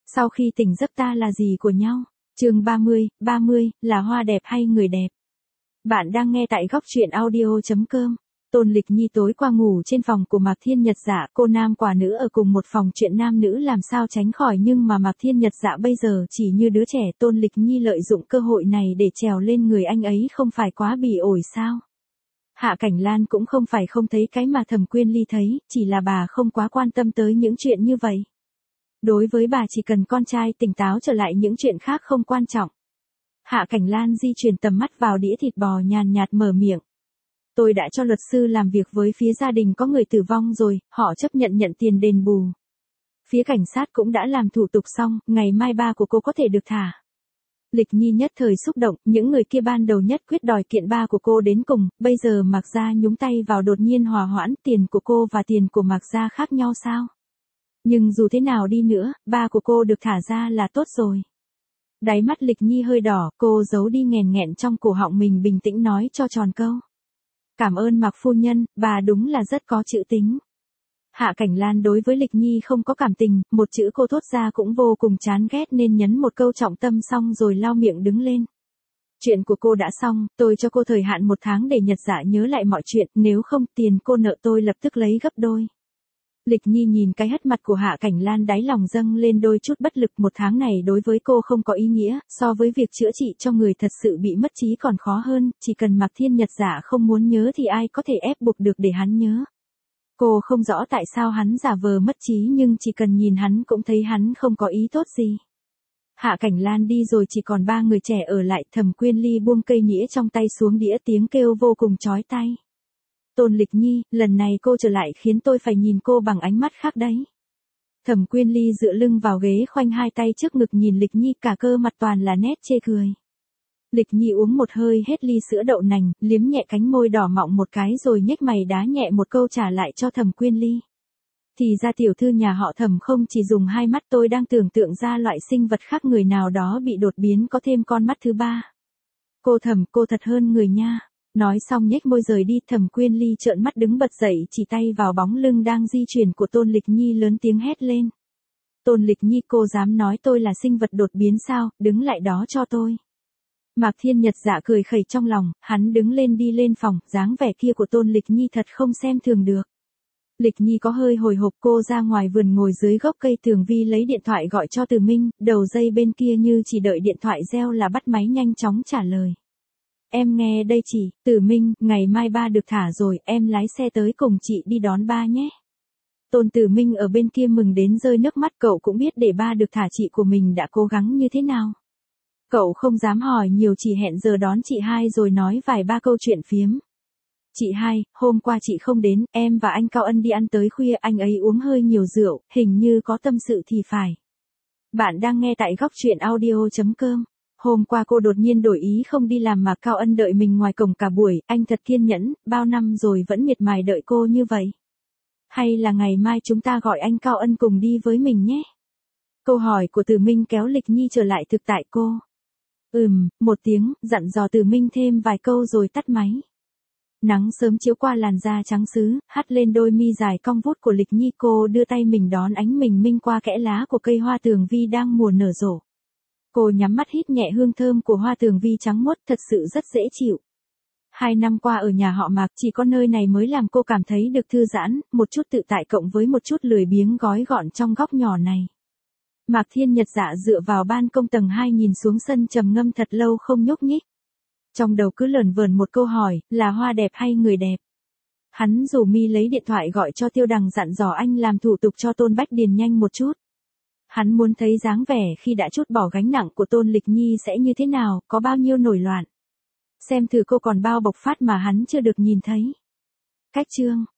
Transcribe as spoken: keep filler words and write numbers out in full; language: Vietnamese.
Sau khi tỉnh giấc ta là gì của nhau? Chương ba mươi, ba mươi, là hoa đẹp hay người đẹp? Bạn đang nghe tại góc truyện audio chấm com. Tôn Lịch Nhi tối qua ngủ trên phòng của Mạc Thiên Nhật Dạ, cô nam quả nữ ở cùng một phòng, chuyện nam nữ làm sao tránh khỏi, nhưng mà Mạc Thiên Nhật Dạ bây giờ chỉ như đứa trẻ. Tôn Lịch Nhi lợi dụng cơ hội này để trèo lên người anh ấy không phải quá bỉ ổi sao? Hạ Cảnh Lan cũng không phải không thấy cái mà Thẩm Quyên Ly thấy, chỉ là bà không quá quan tâm tới những chuyện như vậy. Đối với bà chỉ cần con trai tỉnh táo trở lại, những chuyện khác không quan trọng. Hạ Cảnh Lan di chuyển tầm mắt vào đĩa thịt bò, nhàn nhạt mở miệng. Tôi đã cho luật sư làm việc với phía gia đình có người tử vong rồi, họ chấp nhận nhận tiền đền bù. Phía cảnh sát cũng đã làm thủ tục xong, ngày mai ba của cô có thể được thả. Lịch Nhi nhất thời xúc động, những người kia ban đầu nhất quyết đòi kiện ba của cô đến cùng, bây giờ Mạc Gia nhúng tay vào đột nhiên hòa hoãn, tiền của cô và tiền của Mạc Gia khác nhau sao? Nhưng dù thế nào đi nữa, ba của cô được thả ra là tốt rồi. Đáy mắt Lịch Nhi hơi đỏ, cô giấu đi nghẹn nghẹn trong cổ họng mình, bình tĩnh nói cho tròn câu. Cảm ơn Mạc phu nhân, bà đúng là rất có chữ tính. Hạ Cảnh Lan đối với Lịch Nhi không có cảm tình, một chữ cô thốt ra cũng vô cùng chán ghét nên nhấn một câu trọng tâm xong rồi lau miệng đứng lên. Chuyện của cô đã xong, tôi cho cô thời hạn một tháng để Nhật Dạ nhớ lại mọi chuyện, nếu không tiền cô nợ tôi lập tức lấy gấp đôi. Lịch Nhi nhìn cái hất mặt của Hạ Cảnh Lan, đáy lòng dâng lên đôi chút bất lực. Một tháng này đối với cô không có ý nghĩa, so với việc chữa trị cho người thật sự bị mất trí còn khó hơn, chỉ cần Mạc Thiên Nhật Dạ không muốn nhớ thì ai có thể ép buộc được để hắn nhớ. Cô không rõ tại sao hắn giả vờ mất trí, nhưng chỉ cần nhìn hắn cũng thấy hắn không có ý tốt gì. Hạ Cảnh Lan đi rồi chỉ còn ba người trẻ ở lại. Thẩm Quyên Ly buông cây nĩa trong tay xuống đĩa, tiếng kêu vô cùng chói tai. Tôn Lịch Nhi, lần này cô trở lại khiến tôi phải nhìn cô bằng ánh mắt khác đấy. Thẩm Quyên Ly dựa lưng vào ghế, khoanh hai tay trước ngực nhìn Lịch Nhi, cả cơ mặt toàn là nét chê cười. Lịch Nhi uống một hơi hết ly sữa đậu nành, liếm nhẹ cánh môi đỏ mọng một cái rồi nhếch mày đá nhẹ một câu trả lại cho Thẩm Quyên Ly. Thì ra tiểu thư nhà họ Thẩm không chỉ dùng hai mắt, tôi đang tưởng tượng ra loại sinh vật khác người nào đó bị đột biến có thêm con mắt thứ ba. Cô Thẩm, cô thật hơn người nha. Nói xong nhếch môi rời đi. Thẩm Quyên Ly trợn mắt đứng bật dậy, chỉ tay vào bóng lưng đang di chuyển của Tôn Lịch Nhi lớn tiếng hét lên. Tôn Lịch Nhi, cô dám nói tôi là sinh vật đột biến sao, đứng lại đó cho tôi. Mạc Thiên Nhật Dạ cười khẩy trong lòng, hắn đứng lên đi lên phòng, dáng vẻ kia của Tôn Lịch Nhi thật không xem thường được. Lịch Nhi có hơi hồi hộp, cô ra ngoài vườn ngồi dưới gốc cây tường vi lấy điện thoại gọi cho Từ Minh, đầu dây bên kia như chỉ đợi điện thoại reo là bắt máy nhanh chóng trả lời. Em nghe đây chị, Từ Minh, ngày mai ba được thả rồi, em lái xe tới cùng chị đi đón ba nhé. Tôn Từ Minh ở bên kia mừng đến rơi nước mắt, cậu cũng biết để ba được thả chị của mình đã cố gắng như thế nào. Cậu không dám hỏi nhiều, chỉ hẹn giờ đón chị hai rồi nói vài ba câu chuyện phiếm. Chị hai, hôm qua chị không đến, em và anh Cao Ân đi ăn tới khuya, anh ấy uống hơi nhiều rượu, hình như có tâm sự thì phải. Bạn đang nghe tại góc truyện audio chấm com. Hôm qua cô đột nhiên đổi ý không đi làm mà Cao Ân đợi mình ngoài cổng cả buổi, anh thật kiên nhẫn, bao năm rồi vẫn miệt mài đợi cô như vậy. Hay là ngày mai chúng ta gọi anh Cao Ân cùng đi với mình nhé? Câu hỏi của Từ Minh kéo Lịch Nhi trở lại thực tại cô. Ừm, một tiếng, dặn dò Từ Minh thêm vài câu rồi tắt máy. Nắng sớm chiếu qua làn da trắng sứ, hắt lên đôi mi dài cong vút của Lịch Nhi, cô đưa tay mình đón ánh bình minh qua kẽ lá của cây hoa tường vi đang mùa nở rộ. Cô nhắm mắt hít nhẹ hương thơm của hoa tường vi trắng muốt, thật sự rất dễ chịu. Hai năm qua ở nhà họ Mạc, chỉ có nơi này mới làm cô cảm thấy được thư giãn, một chút tự tại cộng với một chút lười biếng gói gọn trong góc nhỏ này. Mạc Thiên Nhật Dạ dựa vào ban công tầng hai nhìn xuống sân trầm ngâm thật lâu không nhúc nhích. Trong đầu cứ lởn vởn một câu hỏi, là hoa đẹp hay người đẹp? Hắn rủ mi lấy điện thoại gọi cho Tiêu Đằng, dặn dò anh làm thủ tục cho Tôn Bách Điền nhanh một chút. Hắn muốn thấy dáng vẻ khi đã trút bỏ gánh nặng của Tôn Lịch Nhi sẽ như thế nào, có bao nhiêu nổi loạn. Xem thử cô còn bao bộc phát mà hắn chưa được nhìn thấy. Cách chương